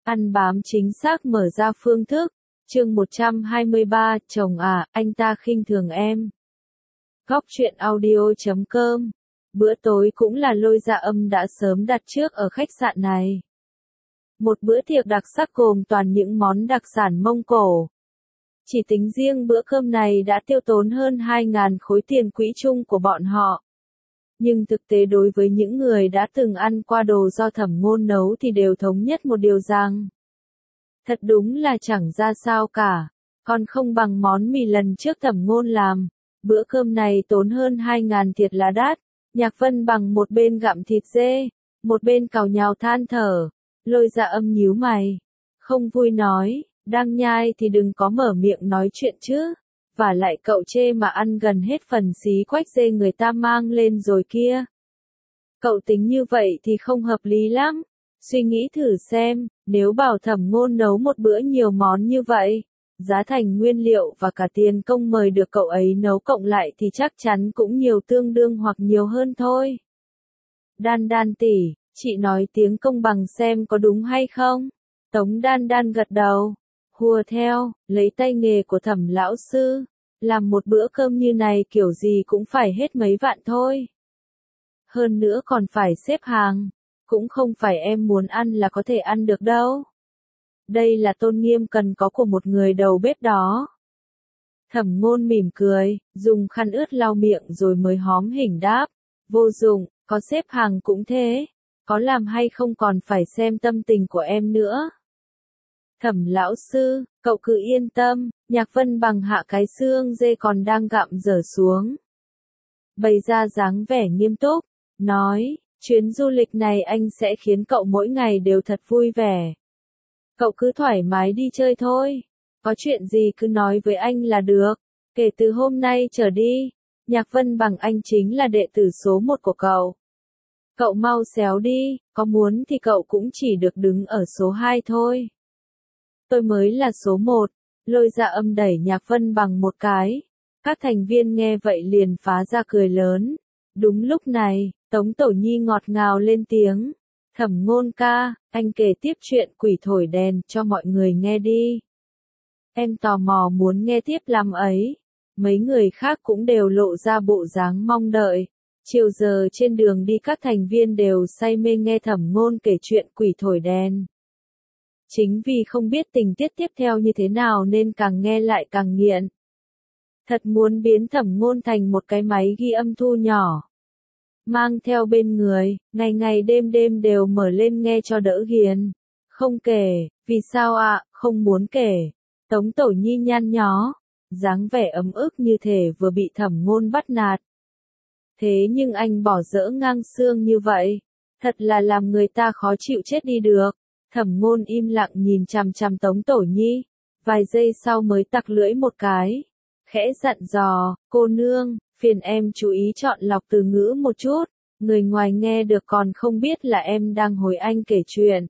Ăn bám chính xác mở ra phương thức. Chương 123, chồng à, anh ta khinh thường em. Góc truyện audio.com. Bữa tối cũng là Lôi Dạ Âm đã sớm đặt trước ở khách sạn này. Một bữa tiệc đặc sắc gồm toàn những món đặc sản Mông Cổ. Chỉ tính riêng bữa cơm này đã tiêu tốn hơn 2.000 khối tiền quỹ chung của bọn họ. Nhưng thực tế đối với những người đã từng ăn qua đồ do Thẩm Ngôn nấu thì đều thống nhất một điều rằng thật đúng là chẳng ra sao cả, còn không bằng món mì lần trước Thẩm Ngôn làm. Bữa cơm này tốn hơn 2.000 thiệt là đắt. Nhạc Vân Bằng một bên gặm thịt dê, một bên cào nhào than thở. Lôi Dạ Âm nhíu mày, không vui nói, đang nhai thì đừng có mở miệng nói chuyện chứ. Và lại cậu chê mà ăn gần hết phần xí quách dê người ta mang lên rồi kia. Cậu tính như vậy thì không hợp lý lắm. Suy nghĩ thử xem, nếu bảo Thẩm Ngôn nấu một bữa nhiều món như vậy, giá thành nguyên liệu và cả tiền công mời được cậu ấy nấu cộng lại thì chắc chắn cũng nhiều tương đương hoặc nhiều hơn thôi. Đan Đan tỷ, chị nói tiếng công bằng xem có đúng hay không? Tống Đan Đan gật đầu, hùa theo, lấy tay nghề của Thẩm lão sư, làm một bữa cơm như này kiểu gì cũng phải hết mấy vạn thôi. Hơn nữa còn phải xếp hàng, cũng không phải em muốn ăn là có thể ăn được đâu. Đây là tôn nghiêm cần có của một người đầu bếp đó. Thẩm Ngôn mỉm cười, dùng khăn ướt lau miệng rồi mới hóm hỉnh đáp, vô dụng, có xếp hàng cũng thế, có làm hay không còn phải xem tâm tình của em nữa. Thẩm lão sư, cậu cứ yên tâm. Nhạc Vân Bằng hạ cái xương dê còn đang gặm dở xuống, bày ra dáng vẻ nghiêm túc, nói, chuyến du lịch này anh sẽ khiến cậu mỗi ngày đều thật vui vẻ. Cậu cứ thoải mái đi chơi thôi, có chuyện gì cứ nói với anh là được, kể từ hôm nay trở đi, Nhạc Vân Bằng anh chính là đệ tử số 1 của cậu. Cậu mau xéo đi, có muốn thì cậu cũng chỉ được đứng ở số 2 thôi. Tôi mới là số 1, Lôi Dạ Âm đẩy Nhạc Vân Bằng một cái. Các thành viên nghe vậy liền phá ra cười lớn. Đúng lúc này, Tống Tổ Nhi ngọt ngào lên tiếng. Thẩm Ngôn ca, anh kể tiếp chuyện quỷ thổi đèn cho mọi người nghe đi. Em tò mò muốn nghe tiếp lắm ấy. Mấy người khác cũng đều lộ ra bộ dáng mong đợi. Chiều giờ trên đường đi các thành viên đều say mê nghe Thẩm Ngôn kể chuyện quỷ thổi đèn. Chính vì không biết tình tiết tiếp theo như thế nào nên càng nghe lại càng nghiện. Thật muốn biến Thẩm Ngôn thành một cái máy ghi âm thu nhỏ, mang theo bên người, ngày ngày đêm đêm đều mở lên nghe cho đỡ ghiền. Không kể, vì sao ạ, không muốn kể. Tống Tổ Nhi nhăn nhó, dáng vẻ ấm ức như thể vừa bị Thẩm Ngôn bắt nạt. Thế nhưng anh bỏ dỡ ngang xương như vậy, thật là làm người ta khó chịu chết đi được. Thẩm Ngôn im lặng nhìn chằm chằm Tống Tổ Nhi, vài giây sau mới tặc lưỡi một cái, khẽ dặn dò, cô nương, phiền em chú ý chọn lọc từ ngữ một chút, người ngoài nghe được còn không biết là em đang hối anh kể chuyện,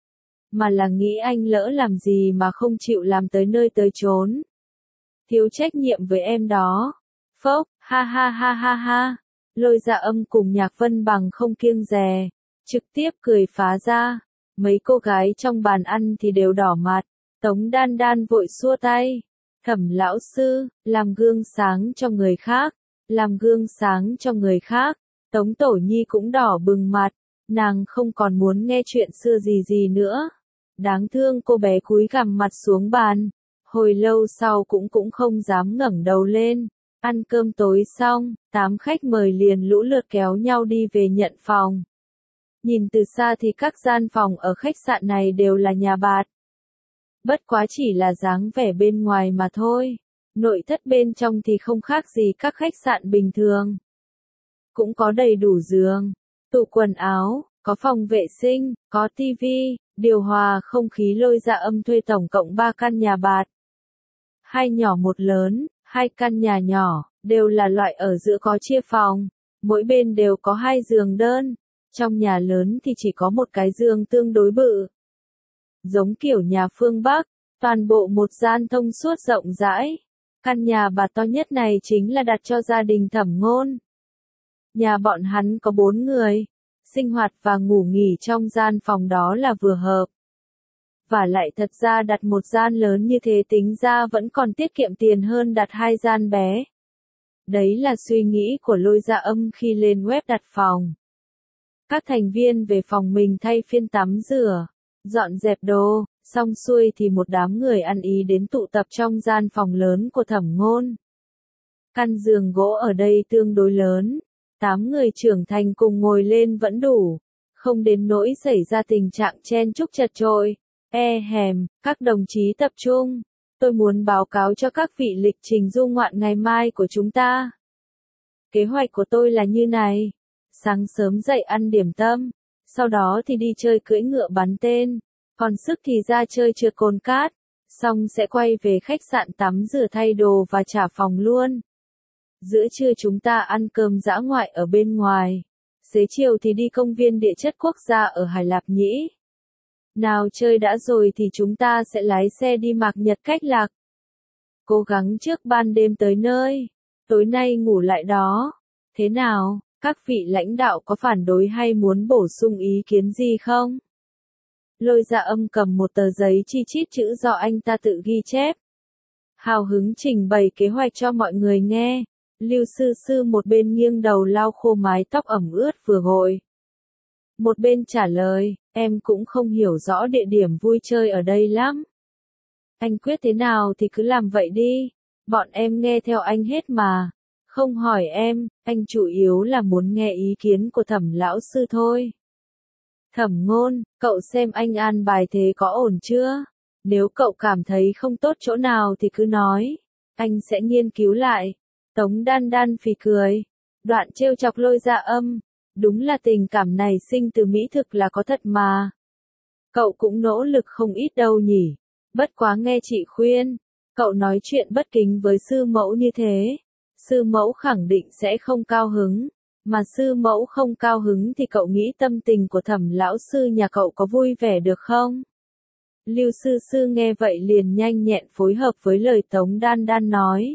mà là nghĩ anh lỡ làm gì mà không chịu làm tới nơi tới chốn. Thiếu trách nhiệm với em đó. Phốc, ha ha ha ha ha. Lôi Dạ Âm cùng Nhạc Vân Bằng không kiêng dè, trực tiếp cười phá ra. Mấy cô gái trong bàn ăn thì đều đỏ mặt. Tống Đan Đan vội xua tay. Thẩm lão sư, làm gương sáng cho người khác, làm gương sáng cho người khác. Tống Tổ Nhi cũng đỏ bừng mặt, nàng không còn muốn nghe chuyện xưa gì nữa. Đáng thương cô bé cúi gằm mặt xuống bàn, hồi lâu sau cũng không dám ngẩng đầu lên. Ăn cơm tối xong, 8 khách mời liền lũ lượt kéo nhau đi về nhận phòng. Nhìn từ xa thì các gian phòng ở khách sạn này đều là nhà bạt. Bất quá chỉ là dáng vẻ bên ngoài mà thôi. Nội thất bên trong thì không khác gì các khách sạn bình thường. Cũng có đầy đủ giường, tủ quần áo, có phòng vệ sinh, có tivi, điều hòa không khí. Lôi Dạ Âm thuê tổng cộng 3 căn nhà bạt. 2 nhỏ 1 lớn, 2 căn nhà nhỏ, đều là loại ở giữa có chia phòng. Mỗi bên đều có 2 giường đơn. Trong nhà lớn thì chỉ có một cái giường tương đối bự. Giống kiểu nhà phương Bắc, toàn bộ một gian thông suốt rộng rãi. Căn nhà bà to nhất này chính là đặt cho gia đình Thẩm Ngôn. Nhà bọn hắn có 4 người, sinh hoạt và ngủ nghỉ trong gian phòng đó là vừa hợp. Và lại thật ra đặt một gian lớn như thế tính ra vẫn còn tiết kiệm tiền hơn đặt hai gian bé. Đấy là suy nghĩ của Lôi Dạ Âm khi lên web đặt phòng. Các thành viên về phòng mình thay phiên tắm rửa, dọn dẹp đồ, xong xuôi thì một đám người ăn ý đến tụ tập trong gian phòng lớn của Thẩm Ngôn. Căn giường gỗ ở đây tương đối lớn, 8 người trưởng thành cùng ngồi lên vẫn đủ, không đến nỗi xảy ra tình trạng chen chúc chật chội. Các đồng chí tập trung, tôi muốn báo cáo cho các vị lịch trình du ngoạn ngày mai của chúng ta. Kế hoạch của tôi là như này, sáng sớm dậy ăn điểm tâm, sau đó thì đi chơi cưỡi ngựa bắn tên, còn sức thì ra chơi trượt cồn cát, xong sẽ quay về khách sạn tắm rửa thay đồ và trả phòng luôn. Giữa trưa chúng ta ăn cơm dã ngoại ở bên ngoài, xế chiều thì đi công viên địa chất quốc gia ở Hải Lạp Nhĩ. Nào chơi đã rồi thì chúng ta sẽ lái xe đi Mạc Nhật Cách Lạc. Cố gắng trước ban đêm tới nơi, tối nay ngủ lại đó. Thế nào, các vị lãnh đạo có phản đối hay muốn bổ sung ý kiến gì không? Lôi Dạ Âm cầm một tờ giấy chi chít chữ do anh ta tự ghi chép. Hào hứng trình bày kế hoạch cho mọi người nghe. Lưu Sư Sư một bên nghiêng đầu lau khô mái tóc ẩm ướt vừa gội. Một bên trả lời, em cũng không hiểu rõ địa điểm vui chơi ở đây lắm. Anh quyết thế nào thì cứ làm vậy đi, bọn em nghe theo anh hết mà. Không hỏi em, anh chủ yếu là muốn nghe ý kiến của Thẩm lão sư thôi. Thẩm Ngôn, cậu xem anh an bài thế có ổn chưa? Nếu cậu cảm thấy không tốt chỗ nào thì cứ nói, anh sẽ nghiên cứu lại. Tống Đan Đan phì cười, đoạn trêu chọc Lôi Dạ Âm. Đúng là tình cảm này sinh từ mỹ thực là có thật mà. Cậu cũng nỗ lực không ít đâu nhỉ. Bất quá nghe chị khuyên, cậu nói chuyện bất kính với sư mẫu như thế. Sư mẫu khẳng định sẽ không cao hứng. Mà sư mẫu không cao hứng thì cậu nghĩ tâm tình của Thẩm lão sư nhà cậu có vui vẻ được không? Lưu Sư Sư nghe vậy liền nhanh nhẹn phối hợp với lời Tống Đan Đan nói.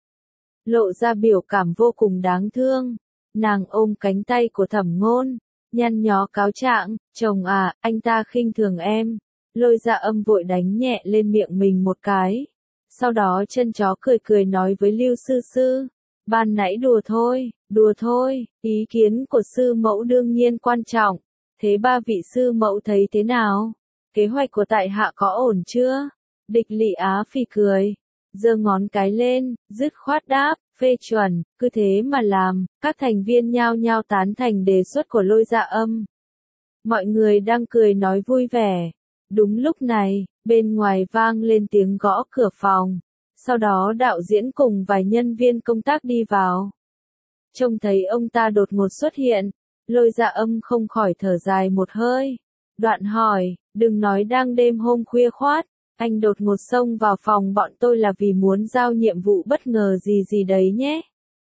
Lộ ra biểu cảm vô cùng đáng thương. Nàng ôm cánh tay của Thẩm Ngôn, nhăn nhó cáo trạng, chồng à, anh ta khinh thường em. Lôi Dạ Âm vội đánh nhẹ lên miệng mình một cái. Sau đó chân chó cười cười nói với Lưu Sư Sư, ban nãy đùa thôi, ý kiến của sư mẫu đương nhiên quan trọng. Thế ba vị sư mẫu thấy thế nào? Kế hoạch của tại hạ có ổn chưa? Địch Lị Á phì cười, giơ ngón cái lên, dứt khoát đáp, phê chuẩn, cứ thế mà làm. Các thành viên nhao nhao tán thành đề xuất của Lôi Dạ Âm. Mọi người đang cười nói vui vẻ. Đúng lúc này, bên ngoài vang lên tiếng gõ cửa phòng. Sau đó đạo diễn cùng vài nhân viên công tác đi vào. Trông thấy ông ta đột ngột xuất hiện, Lôi Dạ Âm không khỏi thở dài một hơi. Đoạn hỏi, đừng nói đang đêm hôm khuya khoát, anh đột ngột xông vào phòng bọn tôi là vì muốn giao nhiệm vụ bất ngờ gì đấy nhé.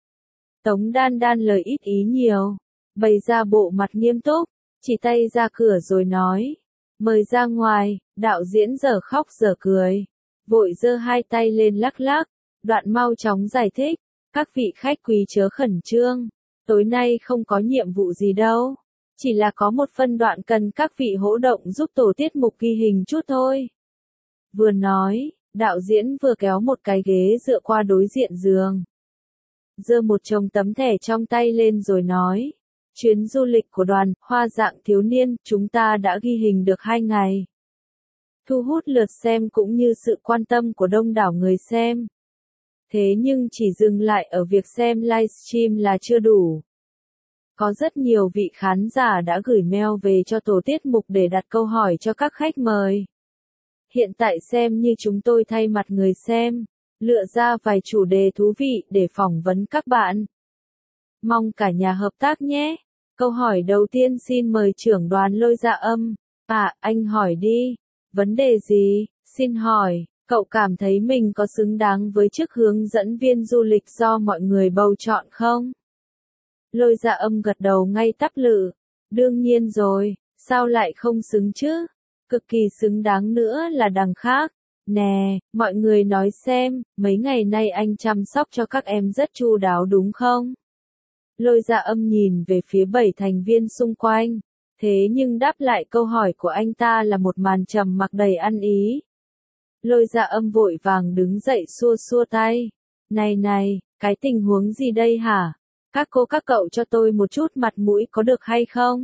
Tống Đan Đan lời ít ý nhiều, bày ra bộ mặt nghiêm túc, chỉ tay ra cửa rồi nói, mời ra ngoài. Đạo diễn giờ khóc giờ cười, vội giơ hai tay lên lắc lắc, đoạn mau chóng giải thích, các vị khách quý chớ khẩn trương, tối nay không có nhiệm vụ gì đâu, chỉ là có một phân đoạn cần các vị hỗ động giúp tổ tiết mục ghi hình chút thôi. Vừa nói, đạo diễn vừa kéo một cái ghế dựa qua đối diện giường, giơ một chồng tấm thẻ trong tay lên rồi nói, chuyến du lịch của đoàn Hoa Dạng Thiếu Niên chúng ta đã ghi hình được 2 ngày. Thu hút lượt xem cũng như sự quan tâm của đông đảo người xem. Thế nhưng chỉ dừng lại ở việc xem livestream là chưa đủ. Có rất nhiều vị khán giả đã gửi mail về cho tổ tiết mục để đặt câu hỏi cho các khách mời. Hiện tại xem như chúng tôi thay mặt người xem, lựa ra vài chủ đề thú vị để phỏng vấn các bạn. Mong cả nhà hợp tác nhé. Câu hỏi đầu tiên xin mời trưởng đoàn Lôi Dạ Âm. À, anh hỏi đi. Vấn đề gì? Xin hỏi, cậu cảm thấy mình có xứng đáng với chức hướng dẫn viên du lịch do mọi người bầu chọn không? Lôi Dạ Âm gật đầu ngay tắp lự. Đương nhiên rồi, sao lại không xứng chứ? Cực kỳ xứng đáng nữa là đằng khác. Nè, mọi người nói xem, mấy ngày nay anh chăm sóc cho các em rất chu đáo đúng không? Lôi Dạ Âm nhìn về phía 7 thành viên xung quanh. Thế nhưng đáp lại câu hỏi của anh ta là một màn trầm mặc đầy ăn ý. Lôi Dạ Âm vội vàng đứng dậy xua xua tay. Này này, cái tình huống gì đây hả? Các cô các cậu cho tôi một chút mặt mũi có được hay không?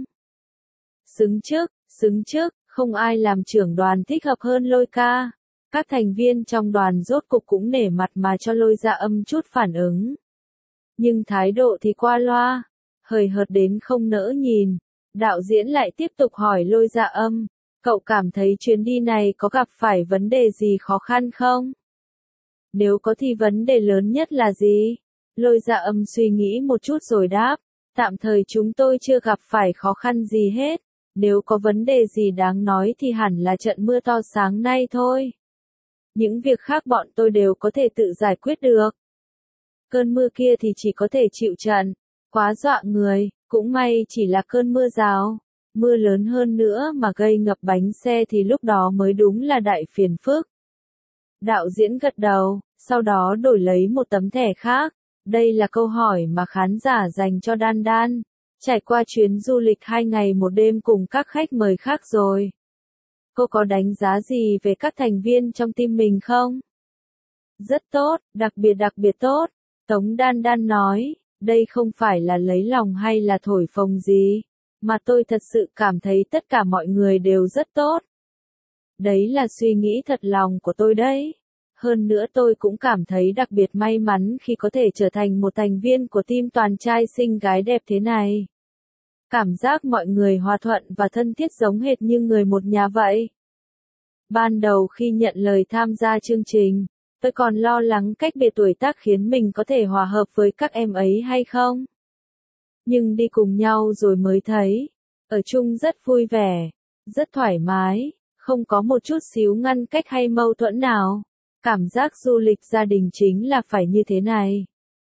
Xứng trước, không ai làm trưởng đoàn thích hợp hơn Lôi ca. Các thành viên trong đoàn rốt cục cũng nể mặt mà cho Lôi Dạ Âm chút phản ứng. Nhưng thái độ thì qua loa, hời hợt đến không nỡ nhìn. Đạo diễn lại tiếp tục hỏi Lôi Dạ Âm, cậu cảm thấy chuyến đi này có gặp phải vấn đề gì khó khăn không? Nếu có thì vấn đề lớn nhất là gì? Lôi Dạ Âm suy nghĩ một chút rồi đáp, tạm thời chúng tôi chưa gặp phải khó khăn gì hết. Nếu có vấn đề gì đáng nói thì hẳn là trận mưa to sáng nay thôi. Những việc khác bọn tôi đều có thể tự giải quyết được. Cơn mưa kia thì chỉ có thể chịu trận, quá dọa người, cũng may chỉ là cơn mưa rào. Mưa lớn hơn nữa mà gây ngập bánh xe thì lúc đó mới đúng là đại phiền phức. Đạo diễn gật đầu, sau đó đổi lấy một tấm thẻ khác. Đây là câu hỏi mà khán giả dành cho Đan Đan. Trải qua chuyến du lịch 2 ngày 1 đêm cùng các khách mời khác rồi. Cô có đánh giá gì về các thành viên trong team mình không? Rất tốt, đặc biệt tốt. Tống Đan Đan nói, đây không phải là lấy lòng hay là thổi phồng gì, mà tôi thật sự cảm thấy tất cả mọi người đều rất tốt. Đấy là suy nghĩ thật lòng của tôi đấy. Hơn nữa tôi cũng cảm thấy đặc biệt may mắn khi có thể trở thành một thành viên của team toàn trai xinh gái đẹp thế này. Cảm giác mọi người hòa thuận và thân thiết giống hệt như người một nhà vậy. Ban đầu khi nhận lời tham gia chương trình, tôi còn lo lắng cách biệt tuổi tác khiến mình có thể hòa hợp với các em ấy hay không. Nhưng đi cùng nhau rồi mới thấy, ở chung rất vui vẻ, rất thoải mái, không có một chút xíu ngăn cách hay mâu thuẫn nào. Cảm giác du lịch gia đình chính là phải như thế này.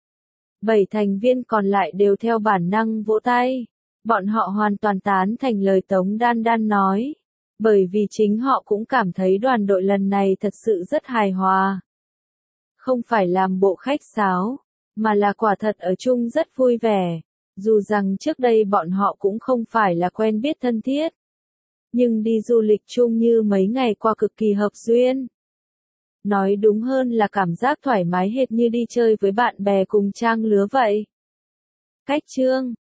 7 thành viên còn lại đều theo bản năng vỗ tay. Bọn họ hoàn toàn tán thành lời Tống Đan Đan nói. Bởi vì chính họ cũng cảm thấy đoàn đội lần này thật sự rất hài hòa. Không phải làm bộ khách sáo, mà là quả thật ở chung rất vui vẻ. Dù rằng trước đây bọn họ cũng không phải là quen biết thân thiết. Nhưng đi du lịch chung như mấy ngày qua cực kỳ hợp duyên. Nói đúng hơn là cảm giác thoải mái hệt như đi chơi với bạn bè cùng trang lứa vậy. Cách chương